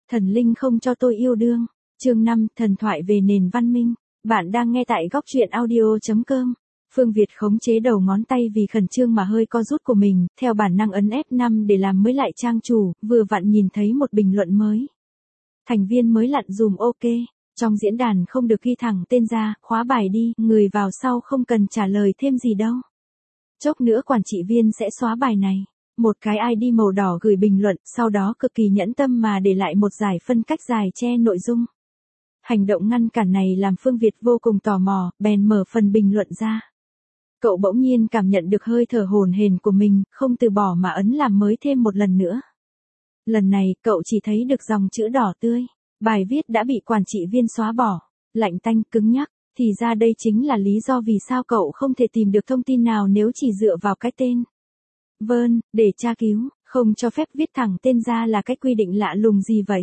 Thần linh không cho tôi yêu đương. Chương 5, thần thoại về nền văn minh. Bạn đang nghe tại góc truyện audio.com. Phương Việt khống chế đầu ngón tay vì khẩn trương mà hơi co rút của mình, theo bản năng ấn F5 để làm mới lại trang chủ, vừa vặn nhìn thấy một bình luận mới. Thành viên mới lặn dùm ok. Trong diễn đàn không được ghi thẳng tên ra, khóa bài đi, người vào sau không cần trả lời thêm gì đâu. Chốc nữa quản trị viên sẽ xóa bài này. Một cái ID màu đỏ gửi bình luận, sau đó cực kỳ nhẫn tâm mà để lại một dải phân cách dài che nội dung. Hành động ngăn cản này làm Phương Việt vô cùng tò mò, bèn mở phần bình luận ra. Cậu bỗng nhiên cảm nhận được hơi thở hổn hển của mình, không từ bỏ mà ấn làm mới thêm một lần nữa. Lần này, cậu chỉ thấy được dòng chữ đỏ tươi. Bài viết đã bị quản trị viên xóa bỏ. Lạnh tanh, cứng nhắc. Thì ra đây chính là lý do vì sao cậu không thể tìm được thông tin nào nếu chỉ dựa vào cái tên. Vâng, để tra cứu, không cho phép viết thẳng tên ra là cái quy định lạ lùng gì vậy?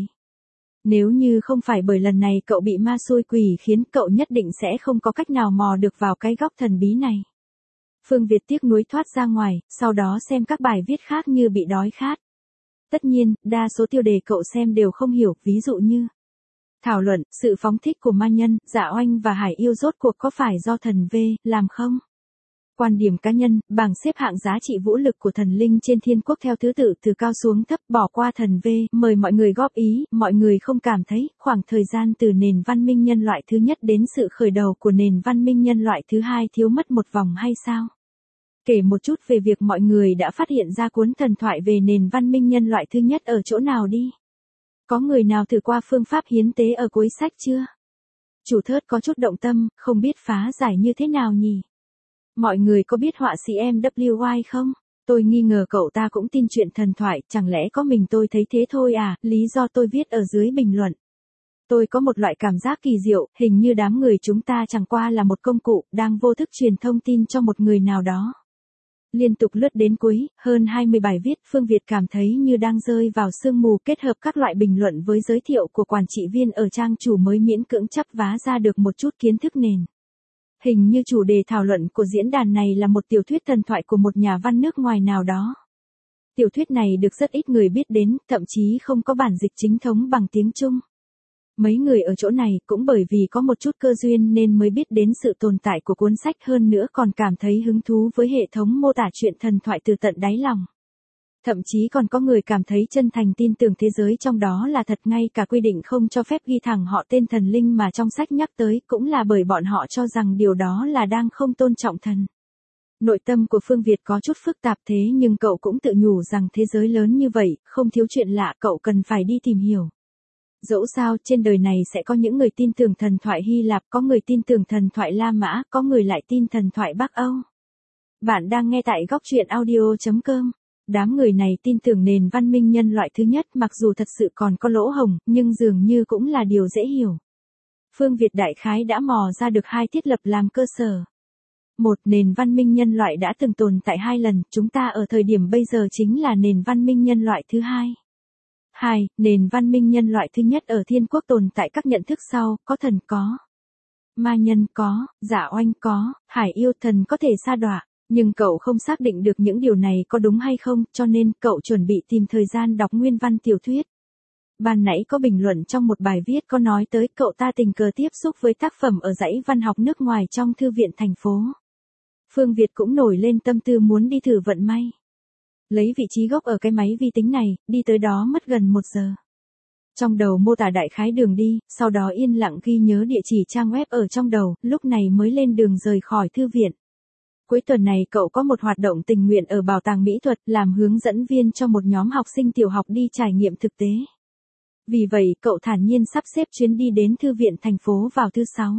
Nếu như không phải bởi lần này cậu bị ma xui quỷ khiến cậu nhất định sẽ không có cách nào mò được vào cái góc thần bí này. Phương Việt tiếc nuối thoát ra ngoài, sau đó xem các bài viết khác như bị đói khát. Tất nhiên, đa số tiêu đề cậu xem đều không hiểu, ví dụ như thảo luận, sự phóng thích của ma nhân, Dạ Oanh và Hải Yêu rốt cuộc có phải do thần V làm không? Quan điểm cá nhân, bảng xếp hạng giá trị vũ lực của thần linh trên thiên quốc theo thứ tự từ cao xuống thấp, bỏ qua thần V, mời mọi người góp ý, mọi người không cảm thấy khoảng thời gian từ nền văn minh nhân loại thứ nhất đến sự khởi đầu của nền văn minh nhân loại thứ hai thiếu mất một vòng hay sao? Kể một chút về việc mọi người đã phát hiện ra cuốn thần thoại về nền văn minh nhân loại thứ nhất ở chỗ nào đi. Có người nào thử qua phương pháp hiến tế ở cuối sách chưa? Chủ thớt có chút động tâm, không biết phá giải như thế nào nhỉ? Mọi người có biết họa sĩ MWY không? Tôi nghi ngờ cậu ta cũng tin chuyện thần thoại, chẳng lẽ có mình tôi thấy thế thôi à? Lý do tôi viết ở dưới bình luận. Tôi có một loại cảm giác kỳ diệu, hình như đám người chúng ta chẳng qua là một công cụ, đang vô thức truyền thông tin cho một người nào đó. Liên tục lướt đến cuối, hơn 20 bài viết, Phương Việt cảm thấy như đang rơi vào sương mù, kết hợp các loại bình luận với giới thiệu của quản trị viên ở trang chủ mới miễn cưỡng chắp vá ra được một chút kiến thức nền. Hình như chủ đề thảo luận của diễn đàn này là một tiểu thuyết thần thoại của một nhà văn nước ngoài nào đó. Tiểu thuyết này được rất ít người biết đến, thậm chí không có bản dịch chính thống bằng tiếng Trung. Mấy người ở chỗ này cũng bởi vì có một chút cơ duyên nên mới biết đến sự tồn tại của cuốn sách, hơn nữa còn cảm thấy hứng thú với hệ thống mô tả chuyện thần thoại từ tận đáy lòng. Thậm chí còn có người cảm thấy chân thành tin tưởng thế giới trong đó là thật, ngay cả quy định không cho phép ghi thẳng họ tên thần linh mà trong sách nhắc tới cũng là bởi bọn họ cho rằng điều đó là đang không tôn trọng thần. Nội tâm của Phương Việt có chút phức tạp, thế nhưng cậu cũng tự nhủ rằng thế giới lớn như vậy, không thiếu chuyện lạ, cậu cần phải đi tìm hiểu. Dẫu sao, trên đời này sẽ có những người tin tưởng thần thoại Hy Lạp, có người tin tưởng thần thoại La Mã, có người lại tin thần thoại Bắc Âu. Bạn đang nghe tại góc truyện audio.com. Đám người này tin tưởng nền văn minh nhân loại thứ nhất, mặc dù thật sự còn có lỗ hổng, nhưng dường như cũng là điều dễ hiểu. Phương Việt đại khái đã mò ra được hai thiết lập làm cơ sở. Một, nền văn minh nhân loại đã từng tồn tại hai lần, chúng ta ở thời điểm bây giờ chính là nền văn minh nhân loại thứ hai. 2. Nền văn minh nhân loại thứ nhất ở thiên quốc tồn tại các nhận thức sau, có thần có, ma nhân có, Dạ Oanh có, Hải Yêu, thần có thể sa đọa. Nhưng cậu không xác định được những điều này có đúng hay không, cho nên cậu chuẩn bị tìm thời gian đọc nguyên văn tiểu thuyết. Ban nãy có bình luận trong một bài viết có nói tới cậu ta tình cờ tiếp xúc với tác phẩm ở dãy văn học nước ngoài trong thư viện thành phố. Phương Việt cũng nổi lên tâm tư muốn đi thử vận may. Lấy vị trí gốc ở cái máy vi tính này, đi tới đó mất gần 1 giờ. Trong đầu mô tả đại khái đường đi, sau đó yên lặng ghi nhớ địa chỉ trang web ở trong đầu, lúc này mới lên đường rời khỏi thư viện. Cuối tuần này cậu có một hoạt động tình nguyện ở bảo tàng mỹ thuật, làm hướng dẫn viên cho một nhóm học sinh tiểu học đi trải nghiệm thực tế. Vì vậy, cậu thản nhiên sắp xếp chuyến đi đến thư viện thành phố vào thứ 6.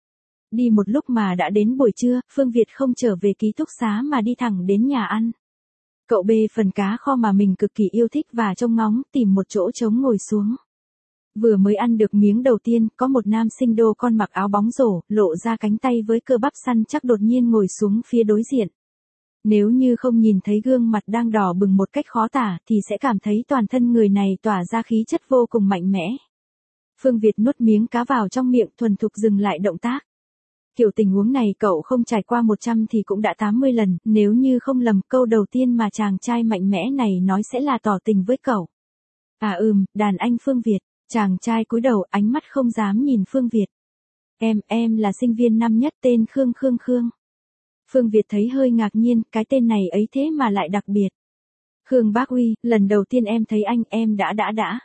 Đi một lúc mà đã đến buổi trưa, Phương Việt không trở về ký túc xá mà đi thẳng đến nhà ăn. Cậu bê phần cá kho mà mình cực kỳ yêu thích và trông ngóng, tìm một chỗ trống ngồi xuống. Vừa mới ăn được miếng đầu tiên, có một nam sinh đô con mặc áo bóng rổ, lộ ra cánh tay với cơ bắp săn chắc đột nhiên ngồi xuống phía đối diện. Nếu như không nhìn thấy gương mặt đang đỏ bừng một cách khó tả thì sẽ cảm thấy toàn thân người này tỏa ra khí chất vô cùng mạnh mẽ. Phương Việt nuốt miếng cá vào trong miệng, thuần thục dừng lại động tác. Kiểu tình huống này cậu không trải qua 100 thì cũng đã 80 lần, nếu như không lầm, câu đầu tiên mà chàng trai mạnh mẽ này nói sẽ là tỏ tình với cậu. À đàn anh Phương Việt. Chàng trai cúi đầu, ánh mắt không dám nhìn Phương Việt. Em là sinh viên năm nhất tên Khương. Phương Việt thấy hơi ngạc nhiên, cái tên này ấy thế mà lại đặc biệt. Khương bác Uy, lần đầu tiên em thấy anh, em đã.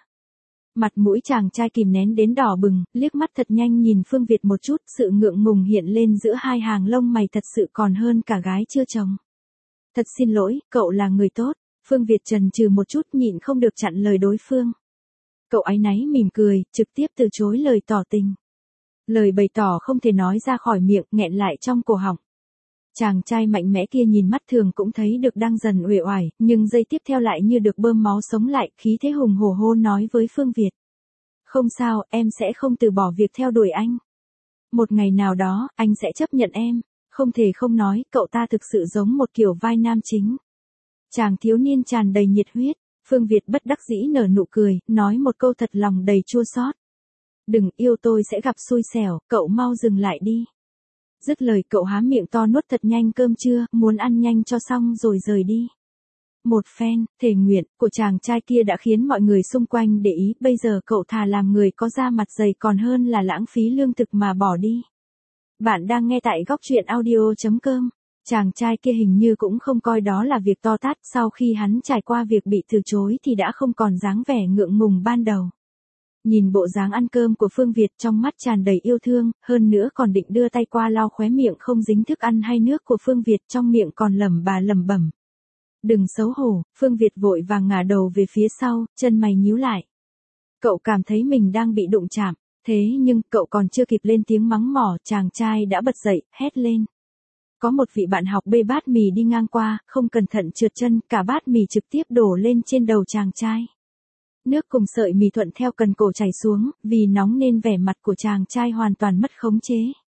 Mặt mũi chàng trai kìm nén đến đỏ bừng, liếc mắt thật nhanh nhìn Phương Việt một chút, sự ngượng ngùng hiện lên giữa hai hàng lông mày thật sự còn hơn cả gái chưa chồng. Thật xin lỗi, cậu là người tốt. Phương Việt chần chừ một chút nhịn không được chặn lời đối phương. Cậu áy náy mỉm cười, trực tiếp từ chối lời tỏ tình. Lời bày tỏ không thể nói ra khỏi miệng, nghẹn lại trong cổ họng. Chàng trai mạnh mẽ kia nhìn mắt thường cũng thấy được đang dần uể oải, nhưng giây tiếp theo lại như được bơm máu sống lại, khí thế hùng hổ hô nói với Phương Việt. Không sao, em sẽ không từ bỏ việc theo đuổi anh. Một ngày nào đó, anh sẽ chấp nhận em. Không thể không nói, cậu ta thực sự giống một kiểu vai nam chính. Chàng thiếu niên tràn đầy nhiệt huyết, Phương Việt bất đắc dĩ nở nụ cười, nói một câu thật lòng đầy chua xót. Đừng yêu tôi sẽ gặp xui xẻo, cậu mau dừng lại đi. Dứt lời cậu há miệng to nuốt thật nhanh cơm trưa, muốn ăn nhanh cho xong rồi rời đi. Một phen, thề nguyện, của chàng trai kia đã khiến mọi người xung quanh để ý, bây giờ cậu thà làm người có da mặt dày còn hơn là lãng phí lương thực mà bỏ đi. Bạn đang nghe tại góc truyện audio.com. Chàng trai kia hình như cũng không coi đó là việc to tát, sau khi hắn trải qua việc bị từ chối thì đã không còn dáng vẻ ngượng ngùng ban đầu. Nhìn bộ dáng ăn cơm của Phương Việt trong mắt tràn đầy yêu thương, hơn nữa còn định đưa tay qua lau khóe miệng không dính thức ăn hay nước của Phương Việt trong miệng còn lẩm bẩm. Đừng xấu hổ, Phương Việt vội vàng ngả đầu về phía sau, chân mày nhíu lại. Cậu cảm thấy mình đang bị đụng chạm, thế nhưng cậu còn chưa kịp lên tiếng mắng mỏ, chàng trai đã bật dậy, hét lên. Có một vị bạn học bê bát mì đi ngang qua, không cẩn thận trượt chân, cả bát mì trực tiếp đổ lên trên đầu chàng trai. Nước cùng sợi mì thuận theo cần cổ chảy xuống, vì nóng nên vẻ mặt của chàng trai hoàn toàn mất khống chế.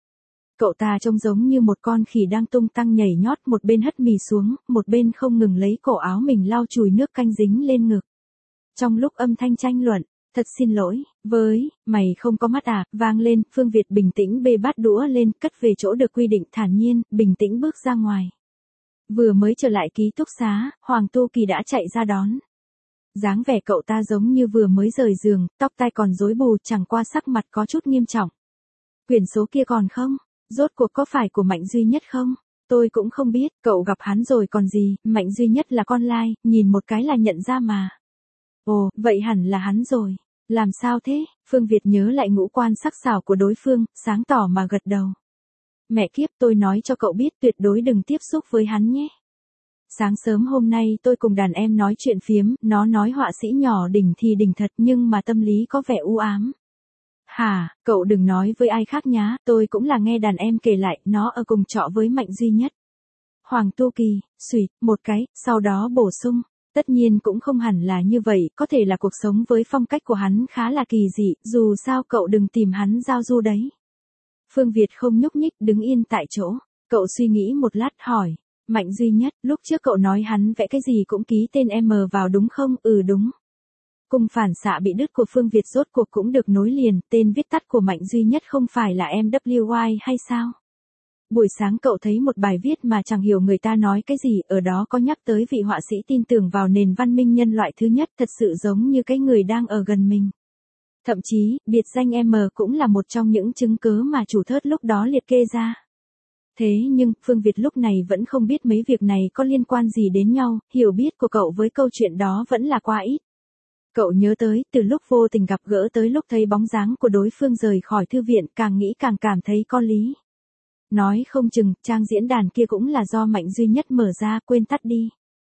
Cậu ta trông giống như một con khỉ đang tung tăng nhảy nhót, một bên hất mì xuống, một bên không ngừng lấy cổ áo mình lau chùi nước canh dính lên ngực. Trong lúc âm thanh tranh luận, thật xin lỗi, mày không có mắt à, vang lên, Phương Việt bình tĩnh bê bát đũa lên, cất về chỗ được quy định thản nhiên, bình tĩnh bước ra ngoài. Vừa mới trở lại ký túc xá, Hoàng Tu Kỳ đã chạy ra đón. Dáng vẻ cậu ta giống như vừa mới rời giường, tóc tai còn rối bù, chẳng qua sắc mặt có chút nghiêm trọng. Quyển số kia còn không? Rốt cuộc có phải của Mạnh Duy Nhất không? Tôi cũng không biết, cậu gặp hắn rồi còn gì, Mạnh Duy Nhất là con lai, nhìn một cái là nhận ra mà. Ồ, vậy hẳn là hắn rồi. Làm sao thế? Phương Việt nhớ lại ngũ quan sắc sảo của đối phương, sáng tỏ mà gật đầu. Mẹ kiếp, tôi nói cho cậu biết tuyệt đối đừng tiếp xúc với hắn nhé. Sáng sớm hôm nay tôi cùng đàn em nói chuyện phiếm, nó nói họa sĩ nhỏ đỉnh thì đỉnh thật nhưng mà tâm lý có vẻ u ám. Hả, cậu đừng nói với ai khác nhá, tôi cũng là nghe đàn em kể lại, nó ở cùng trọ với Mạnh Duy Nhất. Hoàng Tu Kỳ, xùyt, một cái, sau đó bổ sung, tất nhiên cũng không hẳn là như vậy, có thể là cuộc sống với phong cách của hắn khá là kỳ dị, dù sao cậu đừng tìm hắn giao du đấy. Phương Việt không nhúc nhích, đứng yên tại chỗ, cậu suy nghĩ một lát hỏi. Mạnh Duy Nhất, lúc trước cậu nói hắn vẽ cái gì cũng ký tên M vào đúng không? Ừ đúng. Cung phản xạ bị đứt của Phương Việt rốt cuộc cũng được nối liền, tên viết tắt của Mạnh Duy Nhất không phải là MWY hay sao? Buổi sáng cậu thấy một bài viết mà chẳng hiểu người ta nói cái gì, ở đó có nhắc tới vị họa sĩ tin tưởng vào nền văn minh nhân loại thứ nhất, thật sự giống như cái người đang ở gần mình. Thậm chí, biệt danh M cũng là một trong những chứng cớ mà chủ thớt lúc đó liệt kê ra. Thế nhưng, Phương Việt lúc này vẫn không biết mấy việc này có liên quan gì đến nhau, hiểu biết của cậu với câu chuyện đó vẫn là quá ít. Cậu nhớ tới, từ lúc vô tình gặp gỡ tới lúc thấy bóng dáng của đối phương rời khỏi thư viện, càng nghĩ càng cảm thấy có lý. Nói không chừng, trang diễn đàn kia cũng là do Mạnh Duy Nhất mở ra, quên tắt đi.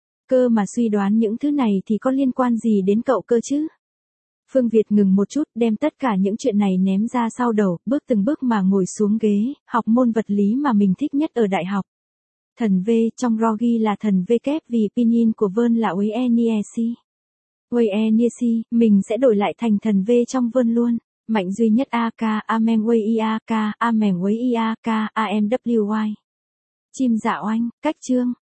Cơ mà suy đoán những thứ này thì có liên quan gì đến cậu cơ chứ? Phương Việt ngừng một chút, đem tất cả những chuyện này ném ra sau đầu, bước từng bước mà ngồi xuống ghế, học môn vật lý mà mình thích nhất ở đại học. Thần V trong RO ghi là thần V kép vì pinyin của Vân là Weieniesi. Weieniesi, mình sẽ đổi lại thành thần V trong Vân luôn. Mạnh Duy Nhất AK, Amen Weiak, Amen Weiak, AMWY. Chim dạ oanh, cách chương.